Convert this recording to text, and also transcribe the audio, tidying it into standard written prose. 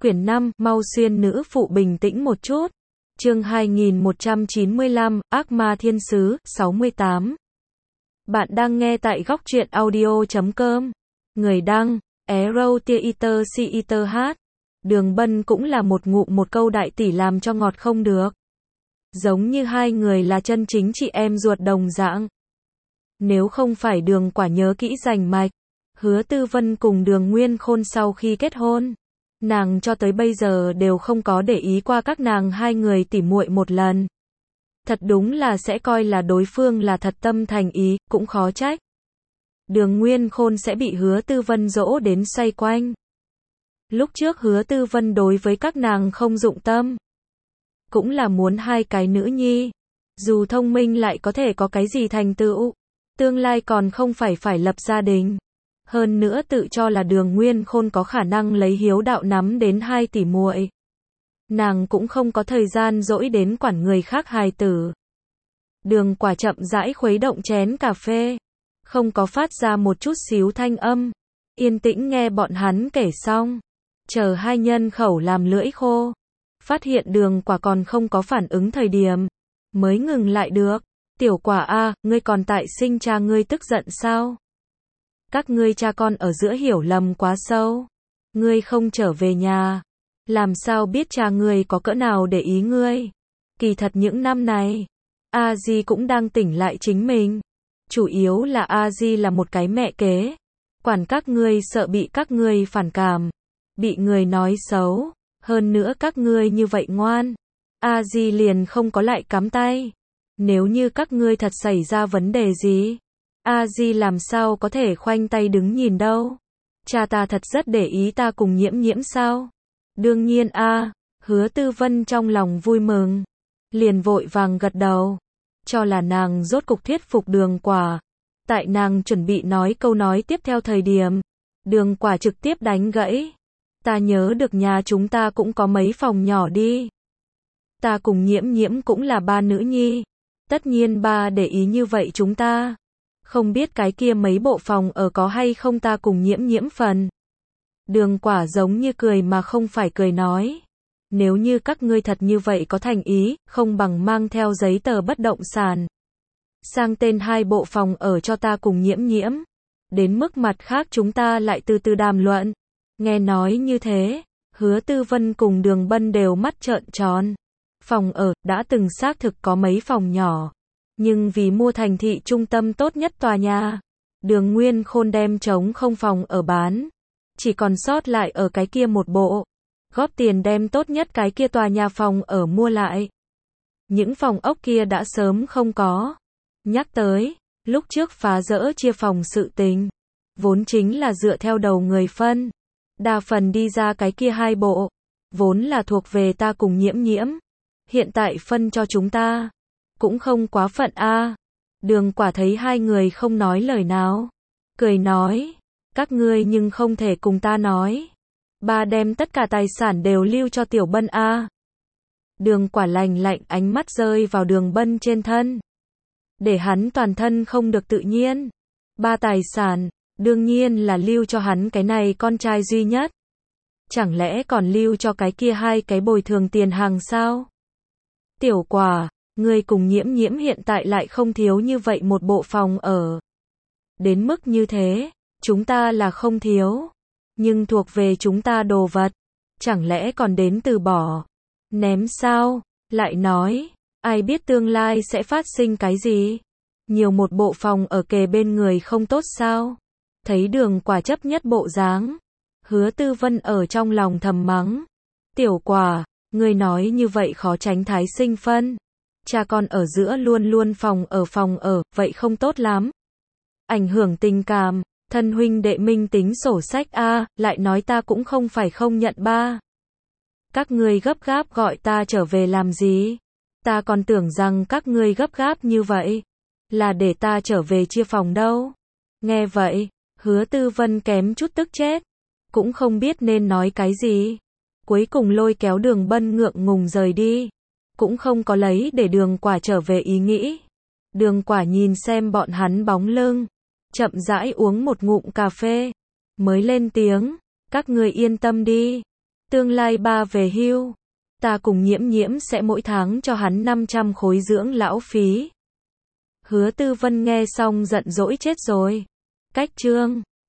Quyển 5, mau xuyên nữ phụ bình tĩnh một chút. Chương 2195, Ác ma thiên sứ, 68. Bạn đang nghe tại góc truyện audio.com. Người đăng, Arrow Theater CETH. Đường Bân cũng là một ngụm một câu đại tỷ làm cho ngọt không được. Giống như hai người là chân chính chị em ruột đồng dạng. Nếu không phải Đường Quả nhớ kỹ rành mạch, Hứa Tư Vân cùng Đường Nguyên Khôn sau khi kết hôn, nàng cho tới bây giờ đều không có để ý qua các nàng hai người tỉ muội một lần. Thật đúng là sẽ coi là đối phương là thật tâm thành ý, cũng khó trách. Đường Nguyên Khôn sẽ bị Hứa Tư Vân dỗ đến xoay quanh. Lúc trước Hứa Tư Vân đối với các nàng không dụng tâm, cũng là muốn hai cái nữ nhi, dù thông minh lại có thể có cái gì thành tựu, tương lai còn không phải lập gia đình. Hơn nữa tự cho là Đường Nguyên Khôn có khả năng lấy hiếu đạo nắm đến hai tỷ muội. Nàng cũng không có thời gian dỗi đến quản người khác hài tử. Đường Quả chậm rãi khuấy động chén cà phê, không có phát ra một chút xíu thanh âm, yên tĩnh nghe bọn hắn kể xong, chờ hai nhân khẩu làm lưỡi khô, phát hiện Đường Quả còn không có phản ứng thời điểm, mới ngừng lại được. Tiểu Quả a, ngươi còn tại sinh cha ngươi tức giận sao? Các ngươi cha con ở giữa hiểu lầm quá sâu. Ngươi không trở về nhà, làm sao biết cha ngươi có cỡ nào để ý ngươi? Kỳ thật những năm này, A Di cũng đang tỉnh lại chính mình. Chủ yếu là A Di là một cái mẹ kế, quản các ngươi sợ bị các ngươi phản cảm, bị người nói xấu, hơn nữa các ngươi như vậy ngoan, A Di liền không có lại cắm tay. Nếu như các ngươi thật xảy ra vấn đề gì, A Di làm sao có thể khoanh tay đứng nhìn đâu? Cha ta thật rất để ý ta cùng Nhiễm Nhiễm sao? Đương nhiên a. Hứa Tư Vân trong lòng vui mừng, liền vội vàng gật đầu, cho là nàng rốt cục thuyết phục Đường Quả. Tại nàng chuẩn bị nói câu nói tiếp theo thời điểm, Đường Quả trực tiếp đánh gãy. Ta nhớ được nhà chúng ta cũng có mấy phòng nhỏ đi. Ta cùng Nhiễm Nhiễm cũng là ba nữ nhi, tất nhiên ba để ý như vậy chúng ta. Không biết cái kia mấy bộ phòng ở có hay không ta cùng Nhiễm Nhiễm phần. Đường Quả giống như cười mà không phải cười nói. Nếu như các ngươi thật như vậy có thành ý, không bằng mang theo giấy tờ bất động sản, sang tên hai bộ phòng ở cho ta cùng Nhiễm Nhiễm. Đến mức mặt khác chúng ta lại từ từ đàm luận. Nghe nói như thế, Hứa Tư Vân cùng Đường Bân đều mắt trợn tròn. Phòng ở, đã từng xác thực có mấy phòng nhỏ. Nhưng vì mua thành thị trung tâm tốt nhất tòa nhà, Đường Nguyên Khôn đem trống không phòng ở bán, chỉ còn sót lại ở cái kia một bộ, góp tiền đem tốt nhất cái kia tòa nhà phòng ở mua lại. Những phòng ốc kia đã sớm không có. Nhắc tới, lúc trước phá rỡ chia phòng sự tình, vốn chính là dựa theo đầu người phân, đa phần đi ra cái kia hai bộ, vốn là thuộc về ta cùng Nhiễm Nhiễm, hiện tại phân cho chúng ta. Cũng không quá phận a. Đường Quả thấy hai người không nói lời nào, cười nói, các ngươi nhưng không thể cùng ta nói, ba đem tất cả tài sản đều lưu cho Tiểu Bân a. Đường Quả lạnh lạnh ánh mắt rơi vào Đường Bân trên thân, để hắn toàn thân không được tự nhiên. Ba tài sản, đương nhiên là lưu cho hắn cái này con trai duy nhất. Chẳng lẽ còn lưu cho cái kia hai cái bồi thường tiền hàng sao? Tiểu Quả, ngươi cùng Nhiễm Nhiễm hiện tại lại không thiếu như vậy một bộ phòng ở. Đến mức như thế, chúng ta là không thiếu, nhưng thuộc về chúng ta đồ vật, chẳng lẽ còn đến từ bỏ, ném sao? Lại nói, ai biết tương lai sẽ phát sinh cái gì? Nhiều một bộ phòng ở kề bên người không tốt sao? Thấy Đường Quả chấp nhất bộ dáng, Hứa Tư Vân ở trong lòng thầm mắng. Tiểu Quả, ngươi nói như vậy khó tránh thái sinh phân. Cha con ở giữa luôn luôn phòng ở, vậy không tốt lắm. Ảnh hưởng tình cảm, thân huynh đệ minh tính sổ sách a, lại nói ta cũng không phải không nhận ba. Các ngươi gấp gáp gọi ta trở về làm gì? Ta còn tưởng rằng các ngươi gấp gáp như vậy, là để ta trở về chia phòng đâu. Nghe vậy, Hứa Tư Vân kém chút tức chết, cũng không biết nên nói cái gì. Cuối cùng lôi kéo Đường Bân ngượng ngùng rời đi. Cũng không có lấy để Đường Quả trở về ý nghĩ. Đường Quả nhìn xem bọn hắn bóng lưng, chậm rãi uống một ngụm cà phê, mới lên tiếng, các ngươi yên tâm đi, Tương lai ba về hưu, ta cùng Nhiễm Nhiễm sẽ mỗi tháng cho hắn 500 khối dưỡng lão phí. Hứa Tư Vân nghe xong giận dỗi chết rồi. Cách chương